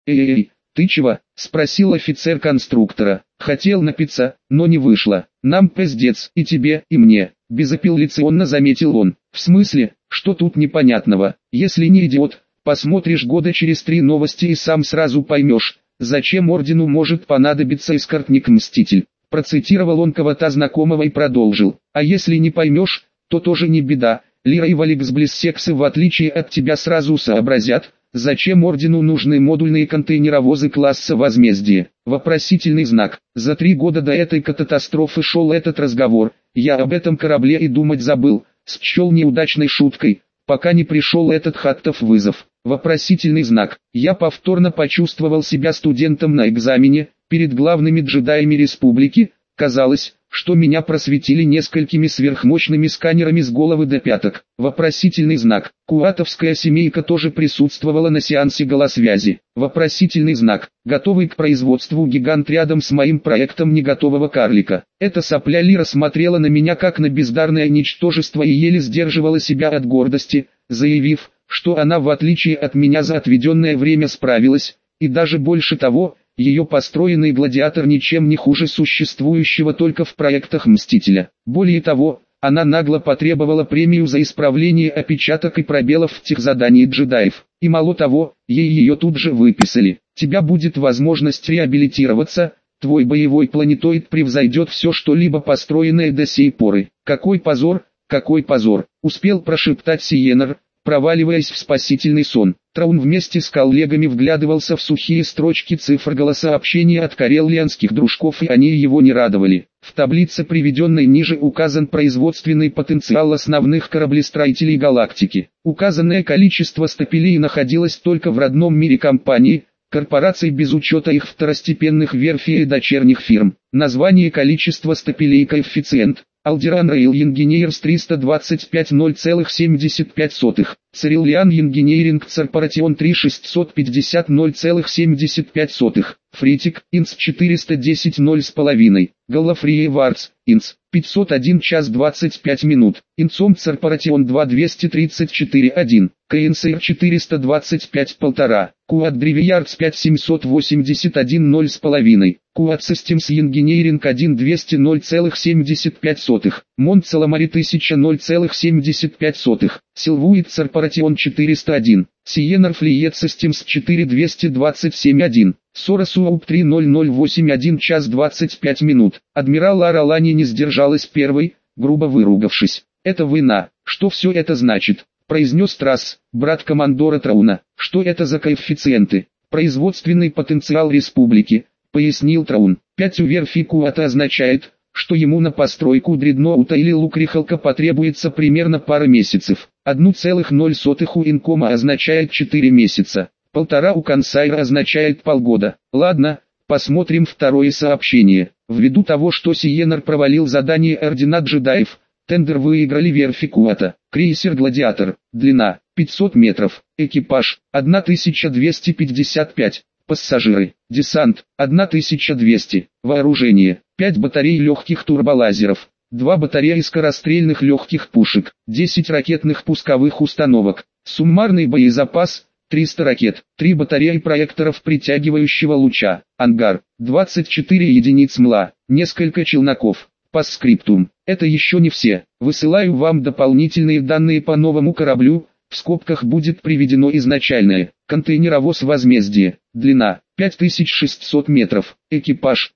«Эй, ты чего?» – спросил офицер конструктора. «Хотел напиться, но не вышло. Нам пиздец, и тебе, и мне», – безапелляционно заметил он. «В смысле, что тут непонятного? Если не идиот, посмотришь года через 3 новости и сам сразу поймешь, зачем ордену может понадобиться эскортник-мститель». Процитировал он кого-то знакомого и продолжил. «А если не поймешь, то тоже не беда. Лира и Валекс-Блиссексы в отличие от тебя сразу сообразят, зачем ордену нужны модульные контейнеровозы класса возмездия». Вопросительный знак. За 3 года до этой катастрофы шел этот разговор. Я об этом корабле и думать забыл. Счел неудачной шуткой, пока не пришел этот хаттов вызов. Вопросительный знак. Я повторно почувствовал себя студентом на экзамене, перед главными джедаями республики. Казалось, что меня просветили несколькими сверхмощными сканерами с головы до пяток. Вопросительный знак. Куатовская семейка тоже присутствовала на сеансе голосвязи. Вопросительный знак. Готовый к производству гигант рядом с моим проектом неготового карлика. Эта сопля Лира смотрела на меня как на бездарное ничтожество и еле сдерживала себя от гордости, заявив, что она в отличие от меня за отведенное время справилась, и даже больше того, ее построенный гладиатор ничем не хуже существующего только в проектах Мстителя. Более того, она нагло потребовала премию за исправление опечаток и пробелов в техзадании джедаев. И мало того, ей ее тут же выписали. Тебя будет возможность реабилитироваться, твой боевой планетоид превзойдет все что-либо построенное до сей поры. Какой позор, успел прошептать Сиенар, проваливаясь в спасительный сон. Траун вместе с коллегами вглядывался в сухие строчки цифр голосообщения от карелианских дружков, и они его не радовали. В таблице, приведенной ниже, указан производственный потенциал основных кораблестроителей галактики. Указанное количество стапелей находилось только в родном мире компании, корпораций без учета их второстепенных верфей и дочерних фирм. Название количества стапелей коэффициент. Alderan Rail Engineers 325 0,75. Cerillian Engineering Corporation 3650 0,75. Фритик, Инц 410 0,5. Галлафрие Варц, Инц, 501 час 25 минут. Инцом Corporation 2 234 1. КНСР 425 1,5. Куадривиярдс 5781 0,5. Куад Systems Engineering 1 200 0,75. Монт-Саламари 1000 0,75. Силвуит Corporation 401. Сиенар Флиет Systems 4 227 1. Соросуауп 3008 час 25 минут. Адмирал Аралани не сдержалась первой, грубо выругавшись. «Это война, что все это значит?» произнес Трасс, брат командора Трауна. «Что это за коэффициенты?» «Производственный потенциал республики», пояснил Траун. 5 у верфи Куата означает, что ему на постройку дредноута или лукрихалка потребуется примерно пара месяцев. 1,0 у Инкома означает 4 месяца. 1,5 у Консайра означает полгода. Ладно, посмотрим второе сообщение. Ввиду того, что Сиенар провалил задание Ордена Джедаев, тендер выиграли верфи Куата. Крейсер «Гладиатор». Длина 500 метров. Экипаж 1255. Пассажиры. Десант 1200. Вооружение 5 батарей легких турболазеров, 2 батареи скорострельных легких пушек, 10 ракетных пусковых установок. Суммарный боезапас 300 ракет, 3 батареи проекторов притягивающего луча. Ангар 24 единиц МЛА, несколько челноков. Постскриптум. Это еще не все. Высылаю вам дополнительные данные по новому кораблю. В скобках будет приведено изначальное. Контейнеровоз возмездие. Длина 5600 метров. Экипаж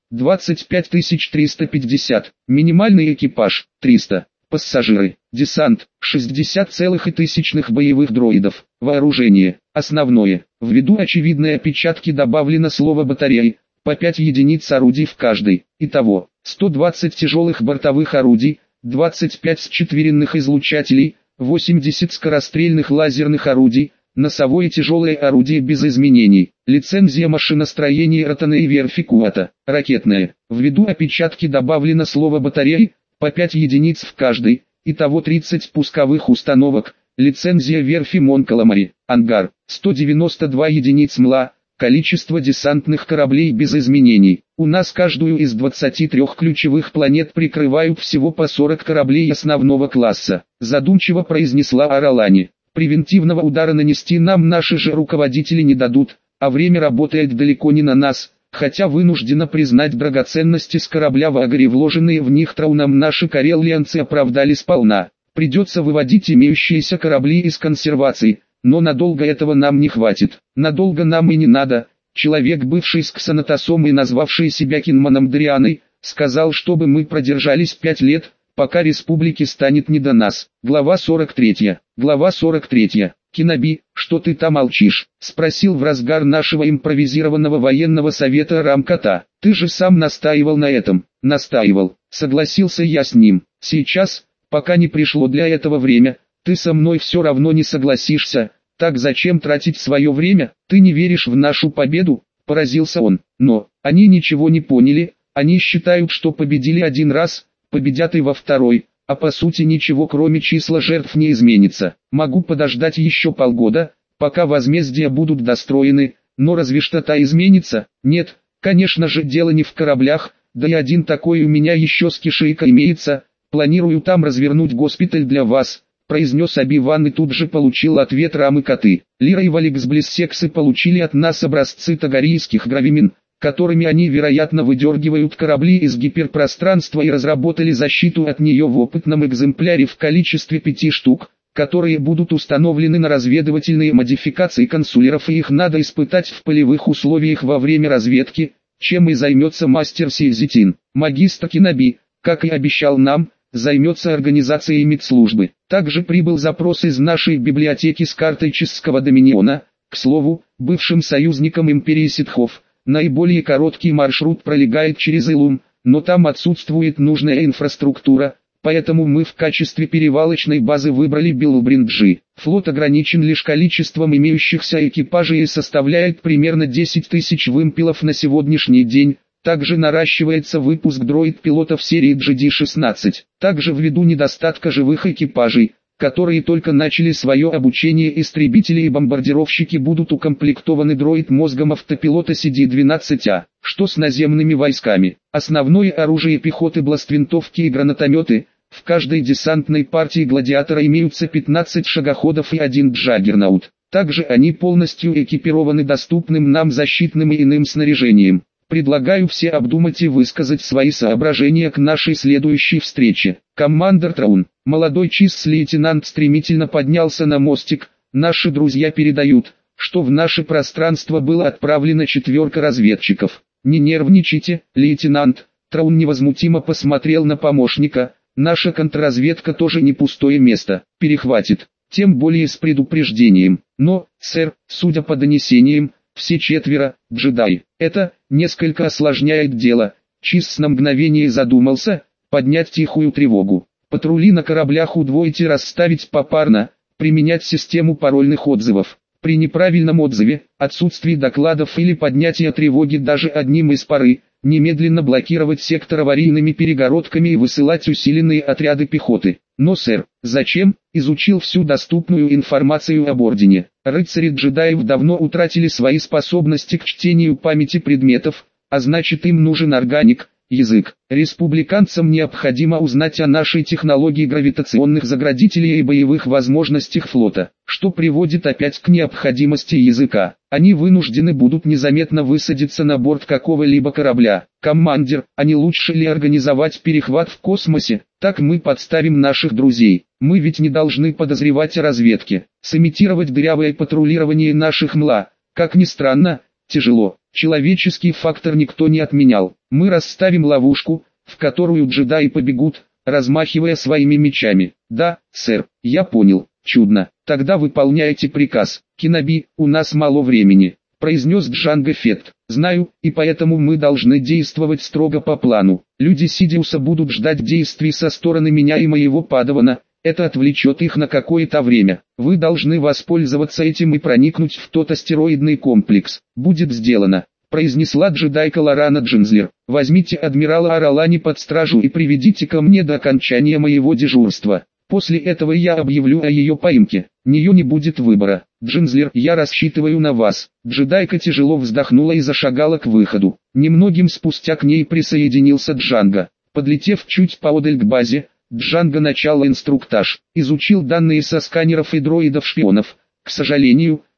25350. Минимальный экипаж 300. Пассажиры. Десант 60,000 боевых дроидов. Вооружение. Основное. Ввиду очевидной опечатки добавлено слово батареи. По 5 единиц орудий в каждой. Итого 120 тяжелых бортовых орудий, 25 счетверенных излучателей, 80 скорострельных лазерных орудий, носовое тяжелое орудие без изменений. Лицензия машиностроения Ротаны и верфи Куата. Ракетная. Ввиду опечатки добавлено слово батареи, по 5 единиц в каждой, итого 30 пусковых установок. Лицензия верфи Монкаламари. Ангар. 192 единиц МЛА. Количество десантных кораблей без изменений. У нас каждую из 23 ключевых планет прикрывают всего по 40 кораблей основного класса. Задумчиво произнесла Аралани. Превентивного удара нанести нам наши же руководители не дадут, а время работает далеко не на нас, хотя вынуждена признать драгоценности с корабля Вагари, вложенные в них трауном наши карелианцы оправдали сполна. Придется выводить имеющиеся корабли из консервации, но надолго этого нам не хватит. Надолго нам и не надо. Человек, бывший с Ксанатосом и назвавший себя Кинманом Дрианой, сказал, чтобы мы продержались 5 лет, пока республике станет не до нас. Глава 43. Глава 43. «Киноби, что ты там молчишь?» — спросил в разгар нашего импровизированного военного совета Рамката. «Ты же сам настаивал на этом». «Настаивал», — согласился я с ним. «Сейчас, пока не пришло для этого время, ты со мной все равно не согласишься. Так зачем тратить свое время? Ты не веришь в нашу победу?» — поразился он. «Но, они ничего не поняли, они считают, что победили один раз, победят и во второй. А по сути ничего кроме числа жертв не изменится. Могу подождать еще полгода, пока возмездия будут достроены, но разве что-то изменится? Нет, конечно же дело не в кораблях, да и один такой у меня еще с Кишейка имеется, планирую там развернуть госпиталь для вас», произнес Оби-Ван и тут же получил ответ Рамы-Коты. Лира и Валикс-Блиссексы получили от нас образцы тагарийских гравимин, которыми они вероятно выдергивают корабли из гиперпространства, и разработали защиту от нее в опытном экземпляре в количестве 5 штук, которые будут установлены на разведывательные модификации консулеров, и их надо испытать в полевых условиях во время разведки, чем и займется мастер Сильзитин. Магистр Киноби, как и обещал нам, займется организацией медслужбы. Также прибыл запрос из нашей библиотеки с картой Чесского доминиона, к слову, бывшим союзникам империи ситхов. Наиболее короткий маршрут пролегает через Илум, но там отсутствует нужная инфраструктура, поэтому мы в качестве перевалочной базы выбрали Белубринджи. Флот ограничен лишь количеством имеющихся экипажей и составляет примерно 10 тысяч вымпелов на сегодняшний день. Также наращивается выпуск дроид-пилотов серии GD-16. Также ввиду недостатка живых экипажей, которые только начали свое обучение, истребители и бомбардировщики будут укомплектованы дроид-мозгом автопилота CD-12А. Что с наземными войсками? Основное оружие пехоты, бластвинтовки и гранатометы. В каждой десантной партии гладиатора имеются 15 шагоходов и 1 джаггернаут. Также они полностью экипированы доступным нам защитным и иным снаряжением. Предлагаю все обдумать и высказать свои соображения к нашей следующей встрече. Командор Траун, молодой чист-лейтенант стремительно поднялся на мостик. Наши друзья передают, что в наше пространство было отправлено 4 разведчиков. Не нервничайте, лейтенант. Траун невозмутимо посмотрел на помощника. Наша контрразведка тоже не пустое место. Перехватит, тем более с предупреждением. Но, сэр, судя по донесениям, все 4 – джедаи. Это несколько осложняет дело. Чист на мгновение задумался, поднять тихую тревогу. Патрули на кораблях удвоить и расставить попарно, применять систему парольных отзывов. При неправильном отзыве, отсутствии докладов или поднятии тревоги даже одним из пары, немедленно блокировать сектор аварийными перегородками и высылать усиленные отряды пехоты. Но, сэр, зачем? Изучил всю доступную информацию об Ордене. Рыцари джедаев давно утратили свои способности к чтению памяти предметов, а значит им нужен органик, язык. Республиканцам необходимо узнать о нашей технологии гравитационных заградителей и боевых возможностях флота, что приводит опять к необходимости языка. Они вынуждены будут незаметно высадиться на борт какого-либо корабля. Командир, а не лучше ли организовать перехват в космосе? Так мы подставим наших друзей. Мы ведь не должны подозревать о разведке. Сымитировать дырявое патрулирование наших МЛА, как ни странно, тяжело. Человеческий фактор никто не отменял. Мы расставим ловушку, в которую джедаи побегут, размахивая своими мечами. Да, сэр, я понял. Чудно. Тогда выполняйте приказ. Киноби, у нас мало времени, произнес Джанго Фетт. Знаю, и поэтому мы должны действовать строго по плану. Люди Сидиуса будут ждать действий со стороны меня и моего падавана. Это отвлечет их на какое-то время. Вы должны воспользоваться этим и проникнуть в тот астероидный комплекс. Будет сделано, произнесла джедайка Лорана Джинзлер. Возьмите адмирала Аралани под стражу и приведите ко мне до окончания моего дежурства. После этого я объявлю о ее поимке. Нее не будет выбора. Джинзлер, я рассчитываю на вас. Джедайка тяжело вздохнула и зашагала к выходу. Немногим спустя к ней присоединился Джанго. Подлетев чуть поодаль к базе, Джанго начал инструктаж. Изучил данные со сканеров и дроидов-шпионов. К сожалению,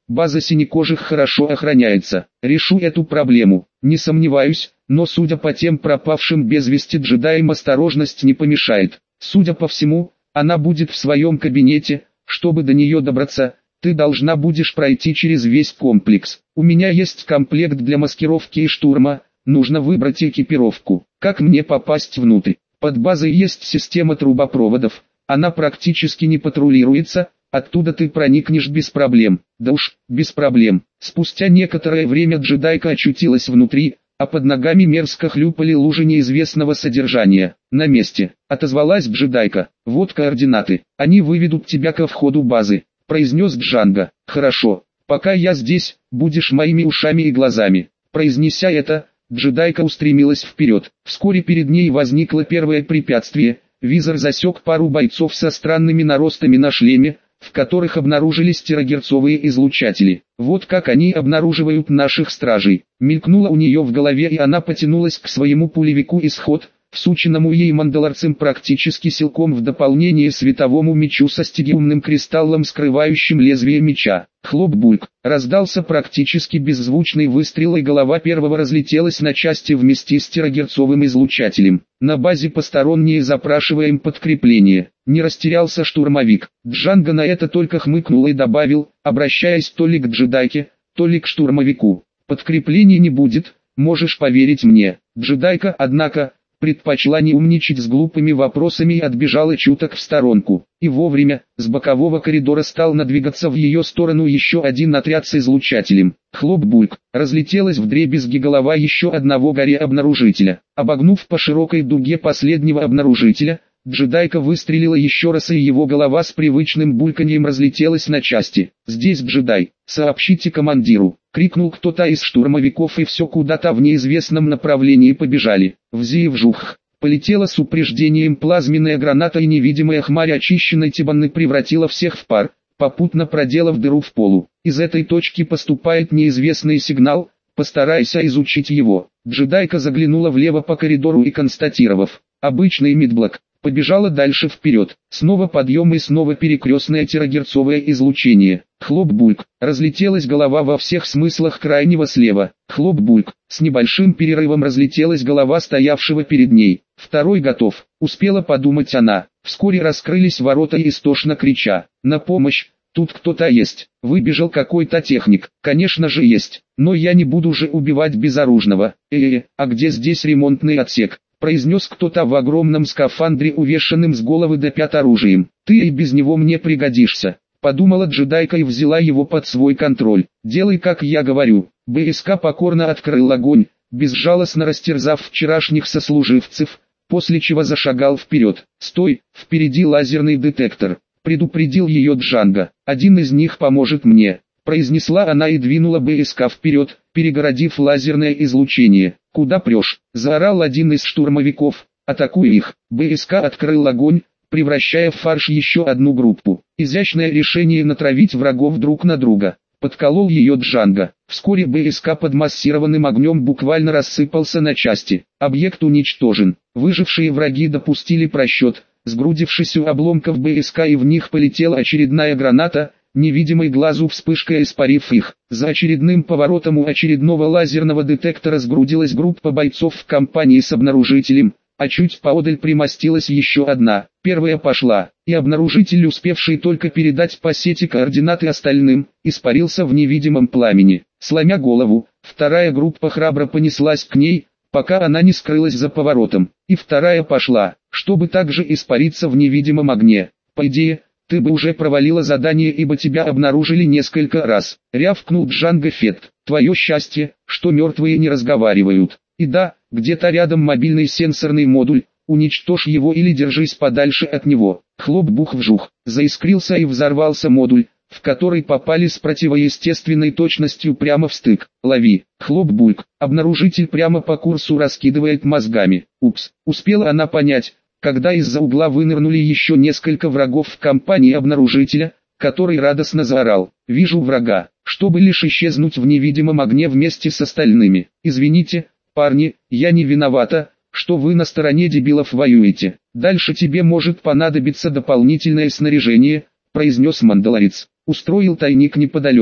База синекожих хорошо охраняется. Решу эту проблему. Не сомневаюсь, но судя по тем пропавшим без вести джедаям, осторожность не помешает. Судя по всему, она будет в своем кабинете. Чтобы до нее добраться, ты должна будешь пройти через весь комплекс. У меня есть комплект для маскировки и штурма. Нужно выбрать экипировку. Как мне попасть внутрь? Под базой есть система трубопроводов. Она практически не патрулируется. Оттуда ты проникнешь без проблем. Да уж, без проблем. Спустя некоторое время джедайка очутилась внутри, а под ногами мерзко хлюпали лужи неизвестного содержания. На месте. Отозвалась джедайка. Вот координаты. Они выведут тебя ко входу базы. Произнес Джанго. Хорошо. Пока я здесь, будешь моими ушами и глазами. Произнеся это, джедайка устремилась вперед. Вскоре перед ней возникло первое препятствие. Визор засек пару бойцов со странными наростами на шлеме, в которых обнаружились терагерцовые излучатели. Вот как они обнаруживают наших стражей. Мелькнуло у нее в голове, и она потянулась к своему пулевику «Исход», всученному ей мандалорцем практически силком в дополнение световому мечу со стигиумным кристаллом, скрывающим лезвие меча. Хлоп-бульк. Раздался практически беззвучный выстрел, и голова первого разлетелась на части вместе с терагерцовым излучателем. На базе посторонние, запрашиваем подкрепление. Не растерялся штурмовик. Джанго на это только хмыкнул и добавил, обращаясь то ли к джедайке, то ли к штурмовику. Подкреплений не будет, можешь поверить мне. Джедайка, однако, предпочла не умничать с глупыми вопросами и отбежала чуток в сторонку. И вовремя, с бокового коридора стал надвигаться в ее сторону еще один отряд с излучателем. Хлоп-бульк. Разлетелась вдребезги голова еще одного горе-обнаружителя. Обогнув по широкой дуге последнего обнаружителя, джедайка выстрелила еще раз, и его голова с привычным бульканьем разлетелась на части. «Здесь джедай, сообщите командиру!» — крикнул кто-то из штурмовиков, и все куда-то в неизвестном направлении побежали. Вжух! Полетела с упреждением плазменная граната, и невидимая хмарь очищенной тибаны превратила всех в пар, попутно проделав дыру в полу. Из этой точки поступает неизвестный сигнал, постарайся изучить его. Джедайка заглянула влево по коридору и, констатировав «обычный мидблок», побежала дальше вперед. Снова подъем и снова перекрестное терагерцовое излучение. Хлоп-бульк. Разлетелась голова во всех смыслах крайнего слева. Хлоп-бульк. С небольшим перерывом разлетелась голова стоявшего перед ней. Второй готов. Успела подумать она. Вскоре раскрылись ворота, и истошно крича «На помощь! Тут кто-то есть!» Выбежал какой-то техник. Конечно же есть. Но я не буду же убивать безоружного. А где здесь ремонтный отсек? Произнес кто-то в огромном скафандре, увешанным с головы до пят оружием. «Ты и без него мне пригодишься», — подумала джедайка и взяла его под свой контроль. «Делай, как я говорю». БСК покорно открыл огонь, безжалостно растерзав вчерашних сослуживцев, после чего зашагал вперед. «Стой, впереди лазерный детектор», — предупредил ее Джанго. «Один из них поможет мне», — произнесла она и двинула БСК вперед, перегородив лазерное излучение. «Куда прешь?» — заорал один из штурмовиков. «Атакуй их!» БСК открыл огонь, превращая в фарш еще одну группу. Изящное решение натравить врагов друг на друга. Подколол ее Джанго. Вскоре БСК под массированным огнем буквально рассыпался на части. Объект уничтожен. Выжившие враги допустили просчет, сгрудившись у обломков БСК, и в них полетела очередная граната, невидимой глазу вспышкой испарив их. За очередным поворотом у очередного лазерного детектора сгрудилась группа бойцов в компании с обнаружителем, а чуть поодаль примостилась еще одна. Первая пошла, и обнаружитель, успевший только передать по сети координаты остальным, испарился в невидимом пламени. Сломя голову, вторая группа храбро понеслась к ней, пока она не скрылась за поворотом, и вторая пошла, чтобы также испариться в невидимом огне. По идее, ты бы уже провалила задание, ибо тебя обнаружили несколько раз. Рявкнул Джанго Фетт. Твое счастье, что мертвые не разговаривают. И да, где-то рядом мобильный сенсорный модуль. Уничтожь его или держись подальше от него. Хлоп-бух-вжух. Заискрился и взорвался модуль, в который попали с противоестественной точностью прямо в стык. Лови. Хлоп-бульк. Обнаружитель прямо по курсу раскидывает мозгами. Упс. Успела она понять, когда из-за угла вынырнули еще несколько врагов в компании обнаружителя, который радостно заорал: «Вижу врага», чтобы лишь исчезнуть в невидимом огне вместе с остальными. «Извините, парни, я не виновата, что вы на стороне дебилов воюете. Дальше тебе может понадобиться дополнительное снаряжение», произнес мандалорец. Устроил тайник неподалеку.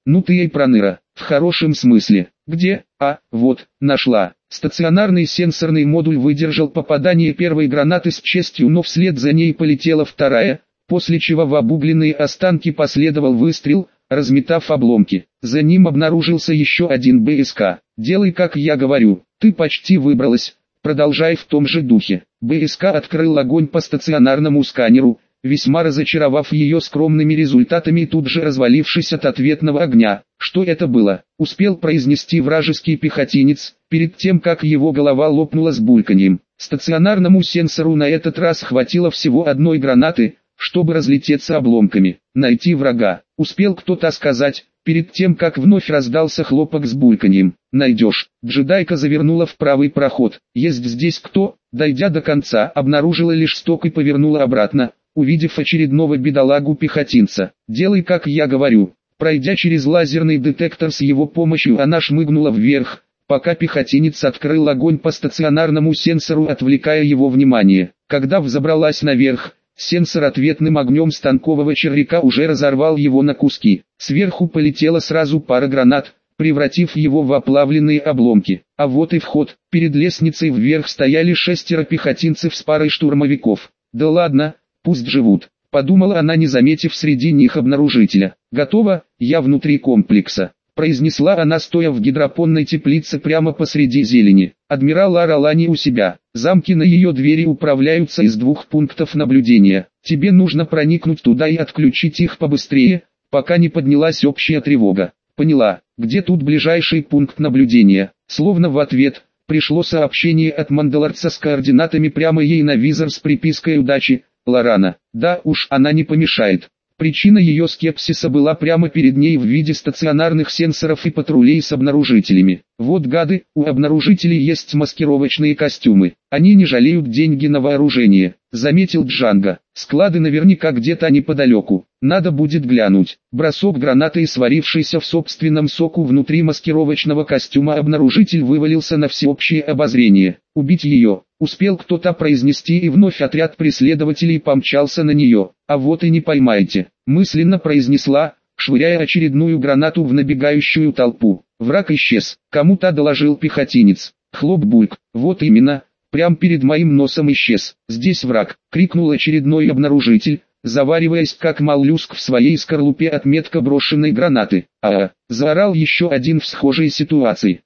Ну ты и проныра, в хорошем смысле. Где? А, вот, нашла. Стационарный сенсорный модуль выдержал попадание первой гранаты с честью, но вслед за ней полетела вторая, после чего в обугленные останки последовал выстрел, разметав обломки. За ним обнаружился еще один БСК. «Делай, как я говорю, ты почти выбралась, продолжай в том же духе». БСК открыл огонь по стационарному сканеру, весьма разочаровав ее скромными результатами и тут же развалившись от ответного огня. Что это было? Успел произнести вражеский пехотинец, перед тем как его голова лопнула с бульканьем. Стационарному сенсору на этот раз хватило всего одной гранаты, чтобы разлететься обломками. Найти врага. Успел кто-то сказать, перед тем как вновь раздался хлопок с бульканьем. Найдешь. Джедайка завернула в правый проход. Есть здесь кто? Дойдя до конца, обнаружила лишь сток и повернула обратно, увидев очередного бедолагу-пехотинца. Делай, как я говорю. Пройдя через лазерный детектор с его помощью, она шмыгнула вверх, пока пехотинец открыл огонь по стационарному сенсору, отвлекая его внимание. Когда взобралась наверх, сенсор ответным огнем станкового червяка уже разорвал его на куски. Сверху полетела сразу пара гранат, превратив его в оплавленные обломки. А вот и вход. Перед лестницей вверх стояли 6 пехотинцев с парой штурмовиков. Да ладно, пусть живут, подумала она, не заметив среди них обнаружителя. «Готово, я внутри комплекса», произнесла она, стоя в гидропонной теплице прямо посреди зелени. Адмирал Аралани у себя. Замки на ее двери управляются из 2 пунктов наблюдения. Тебе нужно проникнуть туда и отключить их побыстрее, пока не поднялась общая тревога. Поняла. Где тут ближайший пункт наблюдения? Словно в ответ пришло сообщение от Мандалорца с координатами прямо ей на визор с припиской «Удачи, Лорана». Да уж, она не помешает. Причина ее скепсиса была прямо перед ней в виде стационарных сенсоров и патрулей с обнаружителями. Вот гады, у обнаружителей есть маскировочные костюмы. Они не жалеют деньги на вооружение, заметил Джанго. Склады наверняка где-то неподалеку. Надо будет глянуть. Бросок гранаты и сварившийся в собственном соку внутри маскировочного костюма обнаружитель вывалился на всеобщее обозрение. Убить ее. Успел кто-то произнести, и вновь отряд преследователей помчался на нее. А вот и не поймаете, мысленно произнесла, швыряя очередную гранату в набегающую толпу. Враг исчез. Кому-то доложил пехотинец. Хлоп-бульк. Вот именно. Прям перед моим носом исчез. Здесь враг, крикнул очередной обнаружитель, завариваясь как моллюск в своей скорлупе от метко брошенной гранаты. Заорал еще один в схожей ситуации.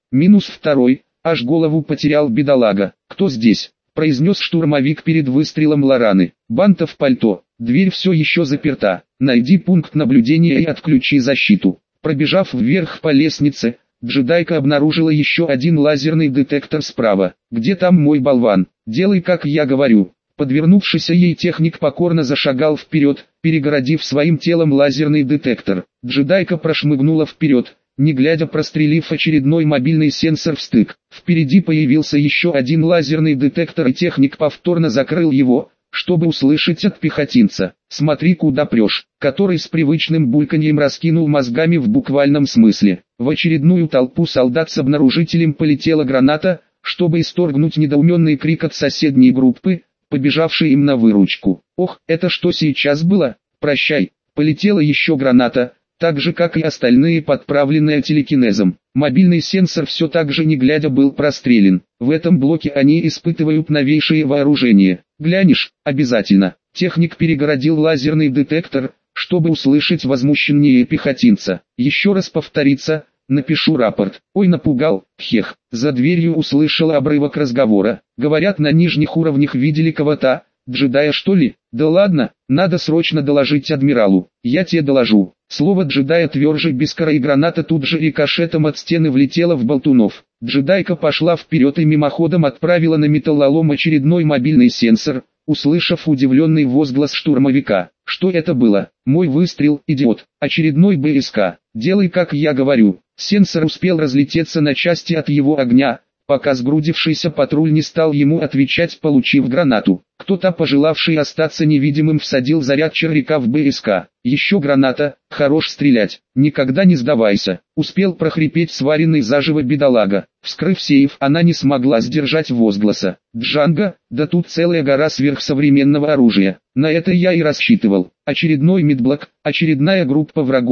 -2, аж голову потерял бедолага. Кто здесь? Произнес штурмовик перед выстрелом Лораны. Банта в пальто. Дверь все еще заперта. Найди пункт наблюдения и отключи защиту. Пробежав вверх по лестнице, Джедайка обнаружила еще один лазерный детектор справа. «Где там мой болван? Делай, как я говорю». Подвернувшийся ей техник покорно зашагал вперед, перегородив своим телом лазерный детектор. Джедайка прошмыгнула вперед, не глядя прострелив очередной мобильный сенсор в стык. Впереди появился еще один лазерный детектор, и техник повторно закрыл его, чтобы услышать от пехотинца: «Смотри, куда прешь», который с привычным бульканьем раскинул мозгами в буквальном смысле. В очередную толпу солдат с обнаружителем полетела граната, чтобы исторгнуть недоуменный крик от соседней группы, побежавшей им на выручку. «Ох, это что сейчас было? Прощай!» Полетела еще граната, так же как и остальные, подправленные телекинезом. Мобильный сенсор все так же не глядя был прострелен. В этом блоке они испытывают новейшее вооружение. Глянешь? Обязательно. Техник перегородил лазерный детектор, чтобы услышать возмущение пехотинца. Еще раз повторится, напишу рапорт. Ой, напугал, хех. За дверью услышала обрывок разговора. Говорят, на нижних уровнях видели кого-то. Джедая, что ли? Да ладно, надо срочно доложить адмиралу. Я тебе доложу. Слово джедая тверже Бескара, и граната тут же рикошетом от стены влетела в болтунов. Джедайка пошла вперед и мимоходом отправила на металлолом очередной мобильный сенсор, услышав удивленный возглас штурмовика. Что это было? Мой выстрел, идиот. Очередной БСК. Делай, как я говорю. Сенсор успел разлететься на части от его огня, пока сгрудившийся патруль не стал ему отвечать, получив гранату. Кто-то, пожелавший остаться невидимым, всадил заряд червяка в БСК. Еще граната, хорош стрелять, никогда не сдавайся. Успел прохрипеть сваренный заживо бедолага. Вскрыв сейф, она не смогла сдержать возгласа: «Джанго, да тут целая гора сверхсовременного оружия». На это я и рассчитывал. Очередной медблок, очередная группа врагов,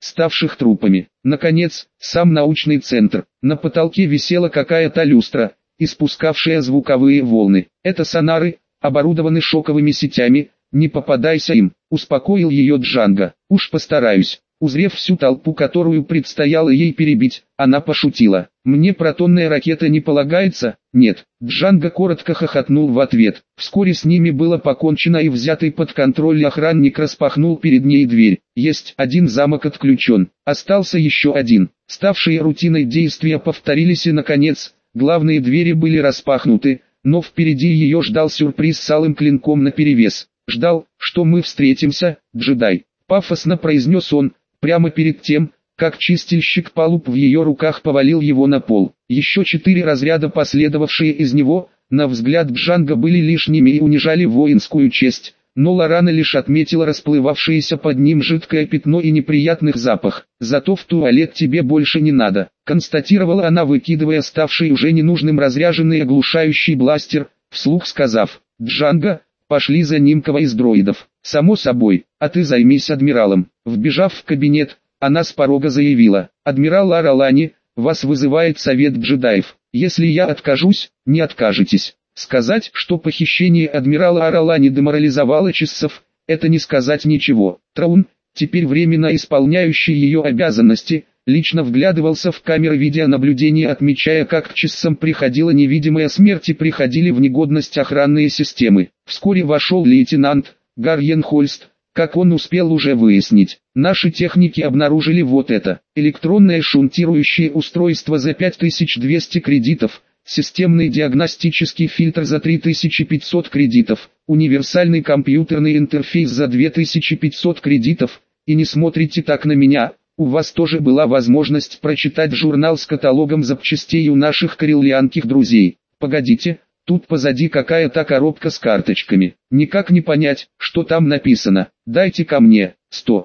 ставших трупами. Наконец, сам научный центр. На потолке висела какая-то люстра, испускавшая звуковые волны. Это сонары, оборудованы шоковыми сетями, не попадайся им, успокоил ее Джанго. Уж постараюсь. Узрев всю толпу, которую предстояло ей перебить, она пошутила. «Мне протонная ракета не полагается?» «Нет». Джанго коротко хохотнул в ответ. Вскоре с ними было покончено, и взятый под контроль охранник распахнул перед ней дверь. Есть один замок отключен. Остался еще один. Ставшие рутиной действия повторились, и наконец, главные двери были распахнуты, но впереди ее ждал сюрприз с алым клинком наперевес. «Ждал, что мы встретимся, джедай», — пафосно произнес он, прямо перед тем, как чистильщик палуб в ее руках повалил его на пол. Еще 4 разряда, последовавшие из него, на взгляд Джанго были лишними и унижали воинскую честь, но Лорана лишь отметила расплывавшееся под ним жидкое пятно и неприятный запах. «Зато в туалет тебе больше не надо», — констатировала она, выкидывая ставший уже ненужным разряженный оглушающий бластер, вслух сказав: «Джанго, пошли за ним кого из дроидов». «Само собой, а ты займись адмиралом». Вбежав в кабинет, она с порога заявила: «Адмирал Аралани, вас вызывает совет джедаев. Если я откажусь, не откажетесь». Сказать, что похищение адмирала Аралани деморализовало Чиссов, это не сказать ничего. Траун, теперь временно исполняющий ее обязанности, лично вглядывался в камеры видеонаблюдения, отмечая, как к Чиссам приходила невидимая смерть и приходили в негодность охранные системы. Вскоре вошел лейтенант Гарьен Хольст. Как он успел уже выяснить, наши техники обнаружили вот это: электронное шунтирующее устройство за 5200 кредитов, системный диагностический фильтр за 3500 кредитов, универсальный компьютерный интерфейс за 2500 кредитов. И не смотрите так на меня, у вас тоже была возможность прочитать журнал с каталогом запчастей у наших корелианских друзей. Погодите, тут позади какая-то коробка с карточками. Никак не понять, что там написано. Дайте ко мне. 100,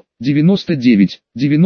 99,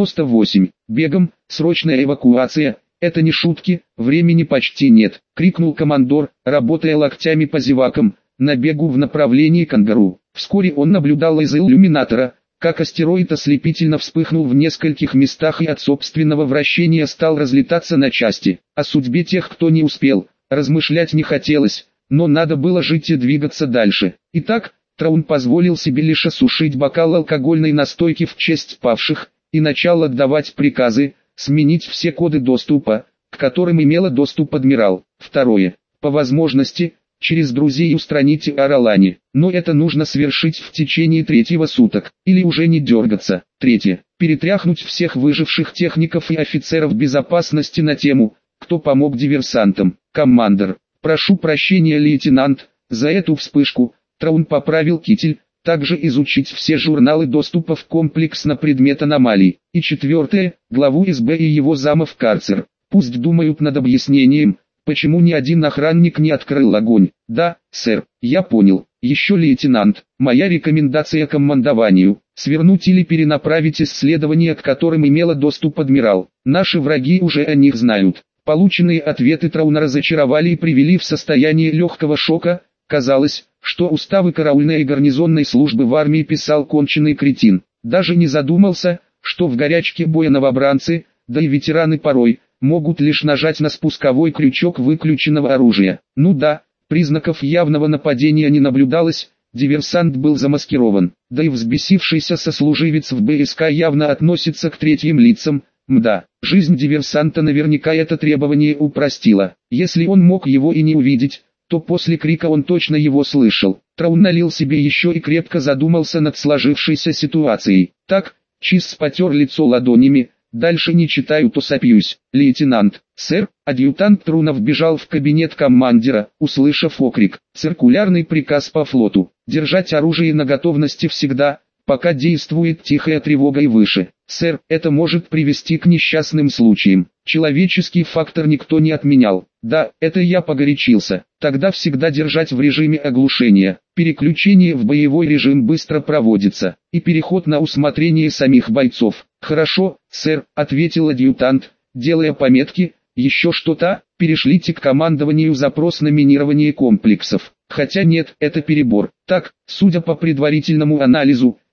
98. Бегом, срочная эвакуация. Это не шутки, времени почти нет, крикнул командор, работая локтями по зевакам, на бегу в направлении кангару. Вскоре он наблюдал из иллюминатора, как астероид ослепительно вспыхнул в нескольких местах и от собственного вращения стал разлетаться на части. О судьбе тех, кто не успел, размышлять не хотелось, но надо было жить и двигаться дальше. Итак, Траун позволил себе лишь осушить бокал алкогольной настойки в честь павших, и начал отдавать приказы, сменить все коды доступа, к которым имела доступ адмирал. Второе. По возможности, через друзей устраните Аралани, но это нужно совершить в течение 3 суток, или уже не дергаться. Третье. Перетряхнуть всех выживших техников и офицеров безопасности на тему, кто помог диверсантам. Командор, прошу прощения, лейтенант, за эту вспышку. Траун поправил китель. Также изучить все журналы доступа в комплекс на предмет аномалий. И четвертое, главу СБ и его зама в карцер. Пусть думают над объяснением, почему ни один охранник не открыл огонь. Да, сэр, я понял. Еще лейтенант, моя рекомендация командованию: свернуть или перенаправить исследования, к которым имела доступ адмирал. Наши враги уже о них знают. Полученные ответы Трауна разочаровали и привели в состояние легкого шока. Казалось, что уставы караульной и гарнизонной службы в армии писал конченый кретин. Даже не задумался, что в горячке боя новобранцы, да и ветераны порой, могут лишь нажать на спусковой крючок выключенного оружия. Ну да, признаков явного нападения не наблюдалось, диверсант был замаскирован. Да и взбесившийся сослуживец в БСК явно относится к третьим лицам. Мда, жизнь диверсанта наверняка это требование упростила. Если он мог его и не увидеть, то после крика он точно его слышал. Траун налил себе еще и крепко задумался над сложившейся ситуацией. Так, Чисс потер лицо ладонями, дальше не читаю, то сопьюсь. Лейтенант, сэр, адъютант Трунов вбежал в кабинет командира, услышав окрик. Циркулярный приказ по флоту: держать оружие на готовности всегда, пока действует тихая тревога и выше. Сэр, это может привести к несчастным случаям. Человеческий фактор никто не отменял. Да, это я погорячился. Тогда всегда держать в режиме оглушения. Переключение в боевой режим быстро проводится. И переход на усмотрение самих бойцов. Хорошо, сэр, ответил адъютант, делая пометки. Еще что-то? Перешлите к командованию запрос на минирование комплексов. Хотя нет, это перебор. Так, судя по предварительному анализу,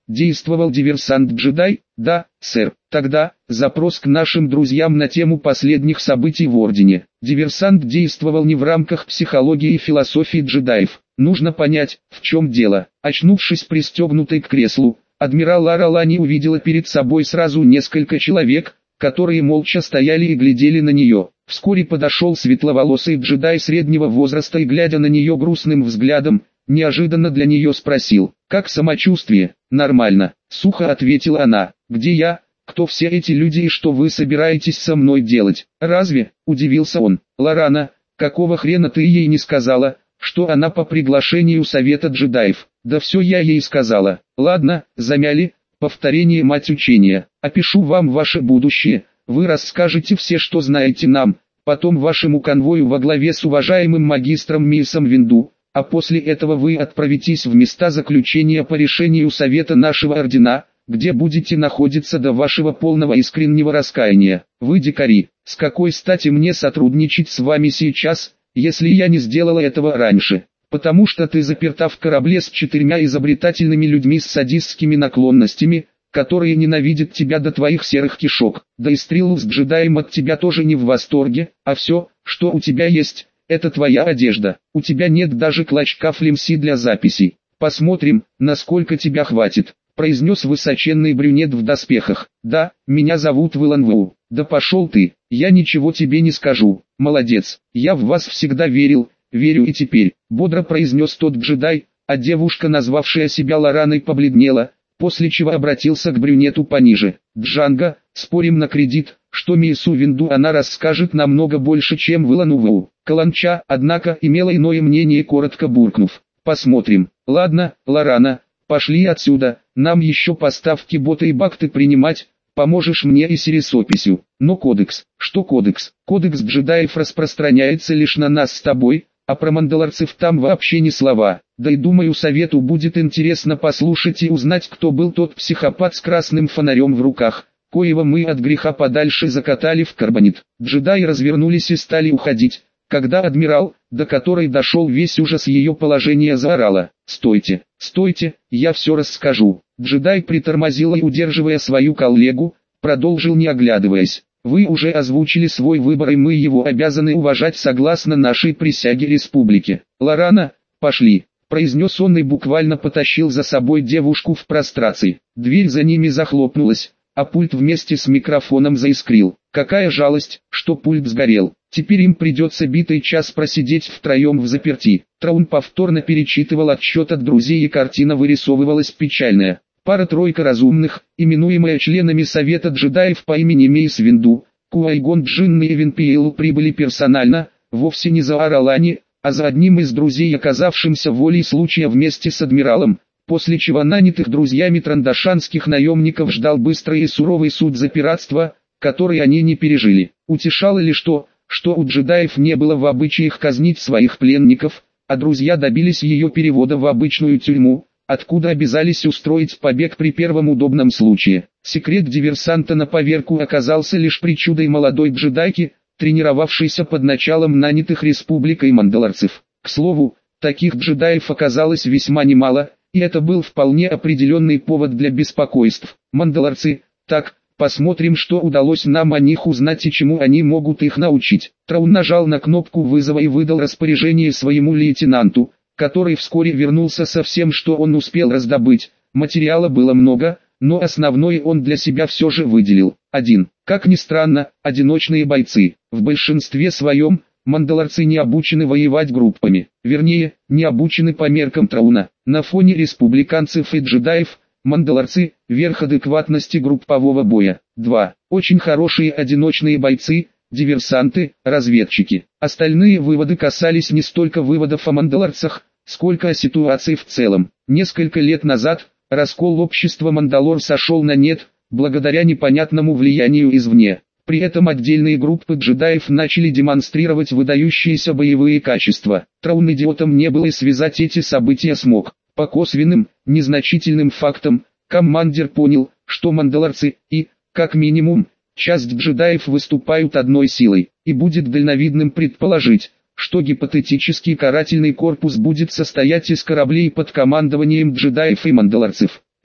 действовал диверсант-джедай? Да, сэр. Тогда, запрос к нашим друзьям на тему последних событий в Ордене. Диверсант действовал не в рамках психологии и философии джедаев. Нужно понять, в чем дело. Очнувшись пристегнутой к креслу, адмирал Аралани увидела перед собой сразу несколько человек, которые молча стояли и глядели на нее. Вскоре подошел светловолосый джедай среднего возраста и, глядя на нее грустным взглядом, неожиданно для нее спросил: «Как самочувствие?» «Нормально», — сухо ответила она. «Где я? Кто все эти люди и что вы собираетесь со мной делать?» «Разве?» — удивился он. «Лорана, какого хрена ты ей не сказала, что она по приглашению совета джедаев?» «Да все я ей сказала». «Ладно, замяли. Повторение мать учения. Опишу вам ваше будущее. Вы расскажете все, что знаете нам, потом вашему конвою во главе с уважаемым магистром Мейсом Винду, а после этого вы отправитесь в места заключения по решению совета нашего ордена, где будете находиться до вашего полного искреннего раскаяния. Вы дикари, с какой стати мне сотрудничать с вами сейчас, если я не сделала этого раньше? Потому что ты заперта в корабле с 4 изобретательными людьми с садистскими наклонностями, которые ненавидят тебя до твоих серых кишок. Да и Стрелу с джедаем от тебя тоже не в восторге, а все, что у тебя есть, это твоя одежда. У тебя нет даже клочка флемси для записей. Посмотрим, насколько тебя хватит», — произнес высоченный брюнет в доспехах. «Да, меня зовут Вэлан Ву». «Да пошел ты, я ничего тебе не скажу». «Молодец, я в вас всегда верил, верю и теперь», — бодро произнес тот джедай, а девушка, назвавшая себя Лораной, побледнела, после чего обратился к брюнету пониже. «Джанго, спорим на кредит, что Мейсу Винду она расскажет намного больше, чем Вэлану Ву». Каланча, однако, имела иное мнение, коротко буркнув: «Посмотрим». «Ладно, Лорана, пошли отсюда, нам еще поставки бота и бакты принимать, поможешь мне и с рисописью». «Но кодекс». «Что кодекс?» «Кодекс джедаев распространяется лишь на нас с тобой, а про мандалорцев там вообще ни слова. Да и думаю, совету будет интересно послушать и узнать, кто был тот психопат с красным фонарем в руках, коего мы от греха подальше закатали в карбонит». Джедаи развернулись и стали уходить, когда адмирал, до которой дошел весь ужас ее положения, заорала: «Стойте, стойте, я все расскажу». Джедай притормозила и, удерживая свою коллегу, продолжил, не оглядываясь: «Вы уже озвучили свой выбор, и мы его обязаны уважать согласно нашей присяге республики. Лорана, пошли», — произнес он и буквально потащил за собой девушку в прострации. Дверь за ними захлопнулась, а пульт вместе с микрофоном заискрил. Какая жалость, что пульт сгорел. Теперь им придется битый час просидеть втроем в заперти. Траун повторно перечитывал отчет от друзей, и картина вырисовывалась печальная. Пара-тройка разумных, именуемая членами Совета джедаев по имени Мейс Винду, Куайгон Джинн и Эвен Пиэлл, прибыли персонально, вовсе не за Аралани, а за одним из друзей, оказавшимся волей случая вместе с адмиралом, после чего нанятых друзьями трандашанских наемников ждал быстрый и суровый суд за пиратство, который они не пережили. Утешало лишь то, что у джедаев не было в обычаях казнить своих пленников, а друзья добились ее перевода в обычную тюрьму, откуда обязались устроить побег при первом удобном случае. Секрет диверсанта на поверку оказался лишь причудой молодой джедайки, тренировавшейся под началом нанятых республикой мандалорцев. К слову, таких джедаев оказалось весьма немало, и это был вполне определенный повод для беспокойств. Мандалорцы, так, посмотрим, что удалось нам о них узнать и чему они могут их научить. Траун нажал на кнопку вызова и выдал распоряжение своему лейтенанту, который вскоре вернулся со всем, что он успел раздобыть. Материала было много, но основное он для себя все же выделил. 1. Как ни странно, одиночные бойцы. В большинстве своем, мандалорцы не обучены воевать группами. Вернее, не обучены по меркам Трауна. На фоне республиканцев и джедаев, мандалорцы – верх адекватности группового боя. 2. Очень хорошие одиночные бойцы, диверсанты, разведчики. Остальные выводы касались не столько выводов о мандалорцах, сколько о ситуации в целом. Несколько лет назад, раскол общества Мандалор сошел на нет, благодаря непонятному влиянию извне. При этом отдельные группы джедаев начали демонстрировать выдающиеся боевые качества. Траун идиотом не был и связать эти события смог. По косвенным, незначительным фактам, командир понял, что мандалорцы и, как минимум, часть джедаев выступают одной силой, и будет дальновидным предположить, что гипотетический карательный корпус будет состоять из кораблей под командованием джедаев и мандалорцев.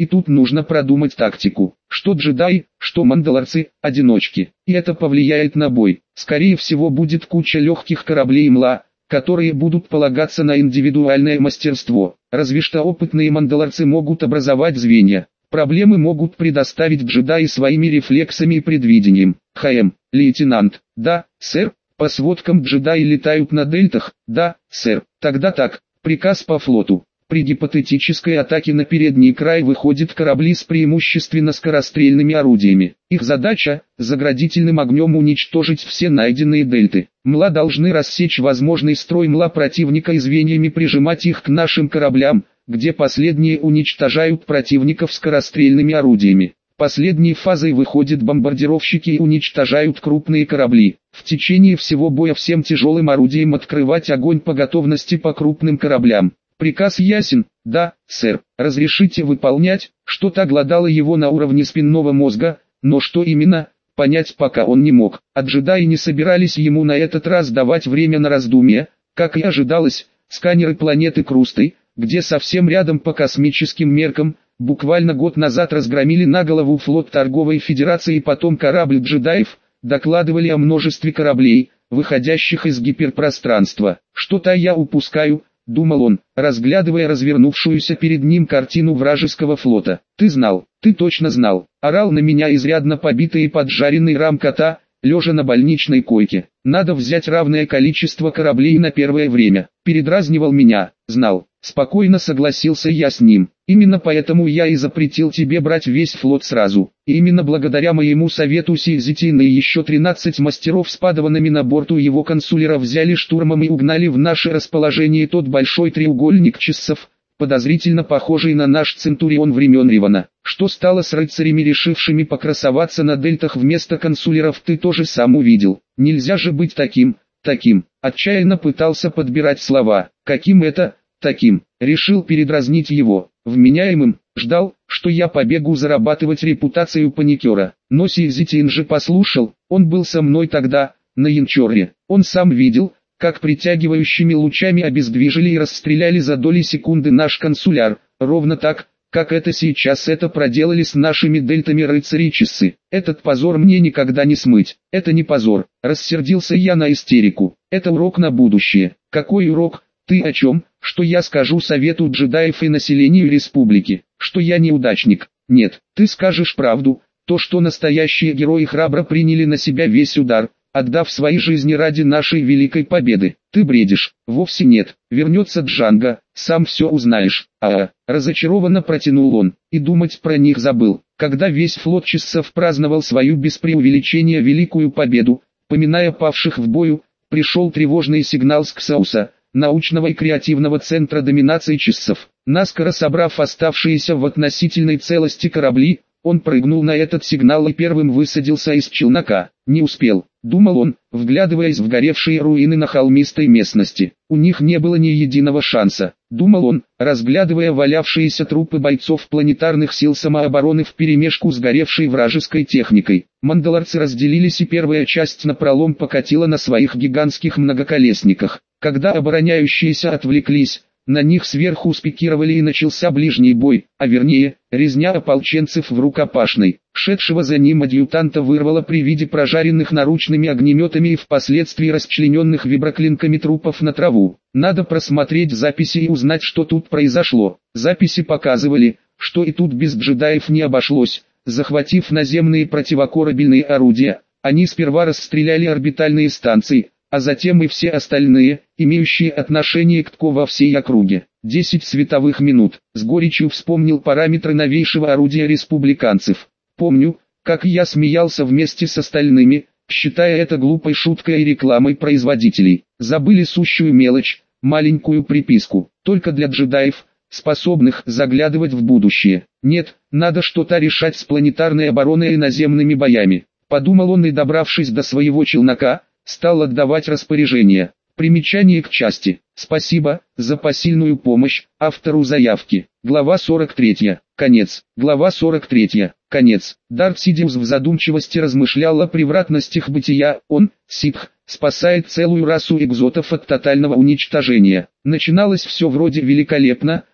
И тут нужно продумать тактику. Что джедаи, что мандалорцы, одиночки. И это повлияет на бой. Скорее всего будет куча легких кораблей МЛА, которые будут полагаться на индивидуальное мастерство. Разве что опытные мандалорцы могут образовать звенья. Проблемы могут предоставить джедаи своими рефлексами и предвидением. ХМ, лейтенант. Да, сэр. По сводкам джедаи летают на дельтах. Да, сэр. Тогда так. Приказ по флоту. При гипотетической атаке на передний край выходят корабли с преимущественно скорострельными орудиями. Их задача – заградительным огнем уничтожить все найденные дельты. МЛА должны рассечь возможный строй МЛА противника и звеньями прижимать их к нашим кораблям, где последние уничтожают противников скорострельными орудиями. Последней фазой выходят бомбардировщики и уничтожают крупные корабли. В течение всего боя всем тяжелым орудием открывать огонь по готовности по крупным кораблям. Приказ ясен? Да, сэр. Разрешите выполнять? Что-то глодало его на уровне спинного мозга, но что именно, понять пока он не мог. А джедаи не собирались ему на этот раз давать время на раздумье, как и ожидалось. Сканеры планеты Крусты, где совсем рядом по космическим меркам, буквально год назад разгромили на голову флот Торговой Федерации и потом корабль джедаев, докладывали о множестве кораблей, выходящих из гиперпространства. Что-то я упускаю, думал он, разглядывая развернувшуюся перед ним картину вражеского флота. Ты знал, ты точно знал. Орал на меня изрядно побитый и поджаренный рамкота, лежа на больничной койке. Надо взять равное количество кораблей на первое время. Передразнивал меня, знал. Спокойно согласился я с ним. Именно поэтому я и запретил тебе брать весь флот сразу. И именно благодаря моему совету Сильзитин и еще 13 мастеров с падаванами на борту его консулера взяли штурмом и угнали в наше расположение тот большой треугольник часов, подозрительно похожий на наш Центурион времен Ривана. Что стало с рыцарями, решившими покрасоваться на дельтах вместо консулеров, ты тоже сам увидел. Нельзя же быть таким. Отчаянно пытался подбирать слова. Каким это? Таким. Решил передразнить его. Вменяемым. Ждал, что я побегу зарабатывать репутацию паникера. Но Сильзитин же послушал. Он был со мной тогда, на Янчоре. Он сам видел, как притягивающими лучами обездвижили и расстреляли за доли секунды наш консуляр. Ровно так, как это сейчас это проделали с нашими дельтами рыцари-часы. Этот позор мне никогда не смыть. Это не позор. Рассердился я на истерику. Это урок на будущее. Какой урок? Ты о чем? Что я скажу совету джедаев и населению республики? Что я неудачник? Нет, ты скажешь правду. То, что настоящие герои храбро приняли на себя весь удар, отдав свои жизни ради нашей великой победы. Ты бредишь. Вовсе нет. Вернется Джанго, сам все узнаешь. Разочарованно протянул он. И думать про них забыл. Когда весь флот часов праздновал свою без преувеличения великую победу, поминая павших в бою, пришел тревожный сигнал с Ксауса, научного и креативного центра доминации часов. Наскоро собрав оставшиеся в относительной целости корабли, он прыгнул на этот сигнал и первым высадился из челнока. Не успел, думал он, вглядываясь в горевшие руины на холмистой местности. У них не было ни единого шанса, думал он, разглядывая валявшиеся трупы бойцов планетарных сил самообороны вперемешку с горевшей вражеской техникой. Мандалорцы разделились, и первая часть напролом покатила на своих гигантских многоколесниках. Когда обороняющиеся отвлеклись, на них сверху спикировали и начался ближний бой, а вернее, резня ополченцев в рукопашной. Шедшего за ним адъютанта вырвало при виде прожаренных наручными огнеметами и впоследствии расчлененных виброклинками трупов на траву. Надо просмотреть записи и узнать, что тут произошло. Записи показывали, что и тут без джедаев не обошлось. Захватив наземные противокорабельные орудия, они сперва расстреляли орбитальные станции, а затем и все остальные, имеющие отношение к ТКО во всей округе. 10 световых минут. С горечью вспомнил параметры новейшего орудия республиканцев. Помню, как я смеялся вместе с остальными, считая это глупой шуткой и рекламой производителей. Забыли сущую мелочь, маленькую приписку. Только для джедаев, способных заглядывать в будущее. Нет, надо что-то решать с планетарной обороной и наземными боями. Подумал он и, добравшись до своего челнока, стал отдавать распоряжения. Примечание к части. Спасибо за посильную помощь автору заявки. Глава 43. Конец. Глава 43. Конец. Дарт Сидиус в задумчивости размышлял о превратностях бытия. Он, ситх, спасает целую расу экзотов от тотального уничтожения. Начиналось все вроде великолепно,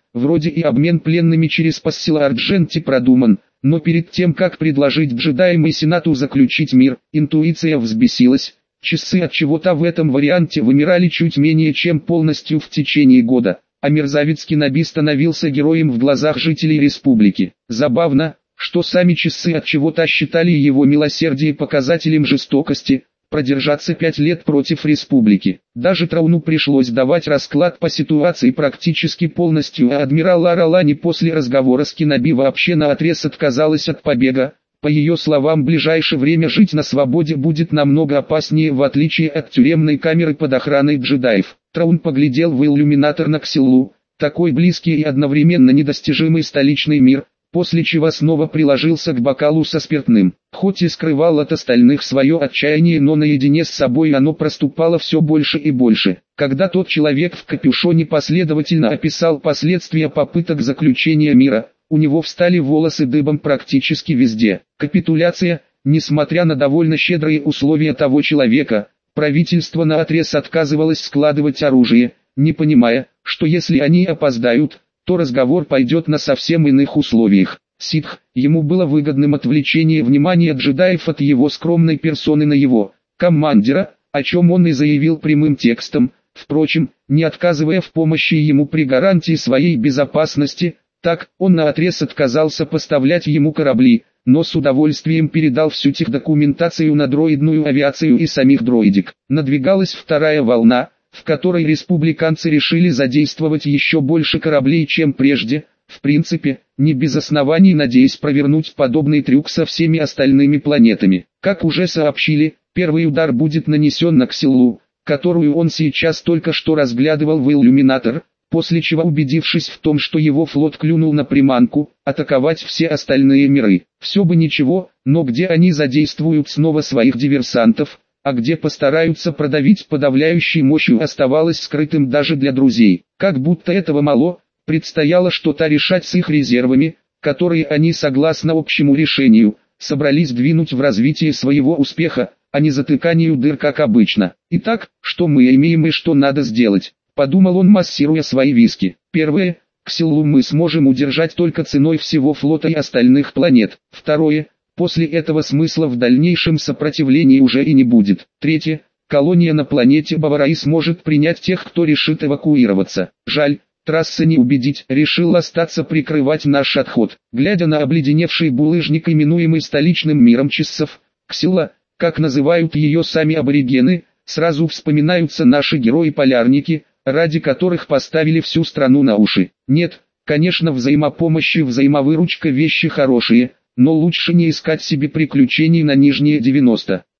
вроде и обмен пленными через Пассила Ардженти продуман, но перед тем как предложить джедаям и Сенату заключить мир, интуиция взбесилась. Часы от чего-то в этом варианте вымирали чуть менее чем полностью в течение года, а мерзавец Кеноби становился героем в глазах жителей республики. Забавно, что сами часы от чего-то считали его милосердие показателем жестокости. Продержаться 5 лет против республики. Даже Трауну пришлось давать расклад по ситуации практически полностью, а адмирал Аралани после разговора с Кеноби вообще наотрез отказалась от побега. По ее словам, в ближайшее время жить на свободе будет намного опаснее, в отличие от тюремной камеры под охраной джедаев. Траун поглядел в иллюминатор на Ксиллу, такой близкий и одновременно недостижимый столичный мир, после чего снова приложился к бокалу со спиртным. Хоть и скрывал от остальных свое отчаяние, но наедине с собой оно проступало все больше и больше. Когда тот человек в капюшоне последовательно описал последствия попыток заключения мира, у него встали волосы дыбом практически везде. Капитуляция, несмотря на довольно щедрые условия того человека, правительство наотрез отказывалось складывать оружие, не понимая, что если они опоздают, то разговор пойдет на совсем иных условиях. Ситх, ему было выгодным отвлечение внимания джедаев от его скромной персоны на его командира, о чем он и заявил прямым текстом, впрочем, не отказывая в помощи ему при гарантии своей безопасности. Так, он наотрез отказался поставлять ему корабли, но с удовольствием передал всю техдокументацию на дроидную авиацию и самих дроидик. Надвигалась вторая волна, в которой республиканцы решили задействовать еще больше кораблей, чем прежде, в принципе, не без оснований надеясь провернуть подобный трюк со всеми остальными планетами. Как уже сообщили, первый удар будет нанесен на Ксиллу, которую он сейчас только что разглядывал в иллюминатор, после чего, убедившись в том, что его флот клюнул на приманку, атаковать все остальные миры. Все бы ничего, но где они задействуют снова своих диверсантов, а где постараются продавить подавляющей мощью, оставалось скрытым даже для друзей. Как будто этого мало, предстояло что-то решать с их резервами, которые они, согласно общему решению, собрались двинуть в развитие своего успеха, а не затыканию дыр как обычно. Итак, что мы имеем и что надо сделать? Подумал он, массируя свои виски. Первое, Ксиллу мы сможем удержать только ценой всего флота и остальных планет. Второе, после этого смысла в дальнейшем сопротивлении уже и не будет. Третье, колония на планете Бавараи сможет принять тех, кто решит эвакуироваться. Жаль, трасса не убедить, решил остаться прикрывать наш отход. Глядя на обледеневший булыжник, именуемый столичным миром чиссов, Ксилла, как называют ее сами аборигены, сразу вспоминаются наши герои-полярники, ради которых поставили всю страну на уши. Нет, конечно, взаимопомощь и взаимовыручка вещи хорошие, но лучше не искать себе приключений на нижние 90.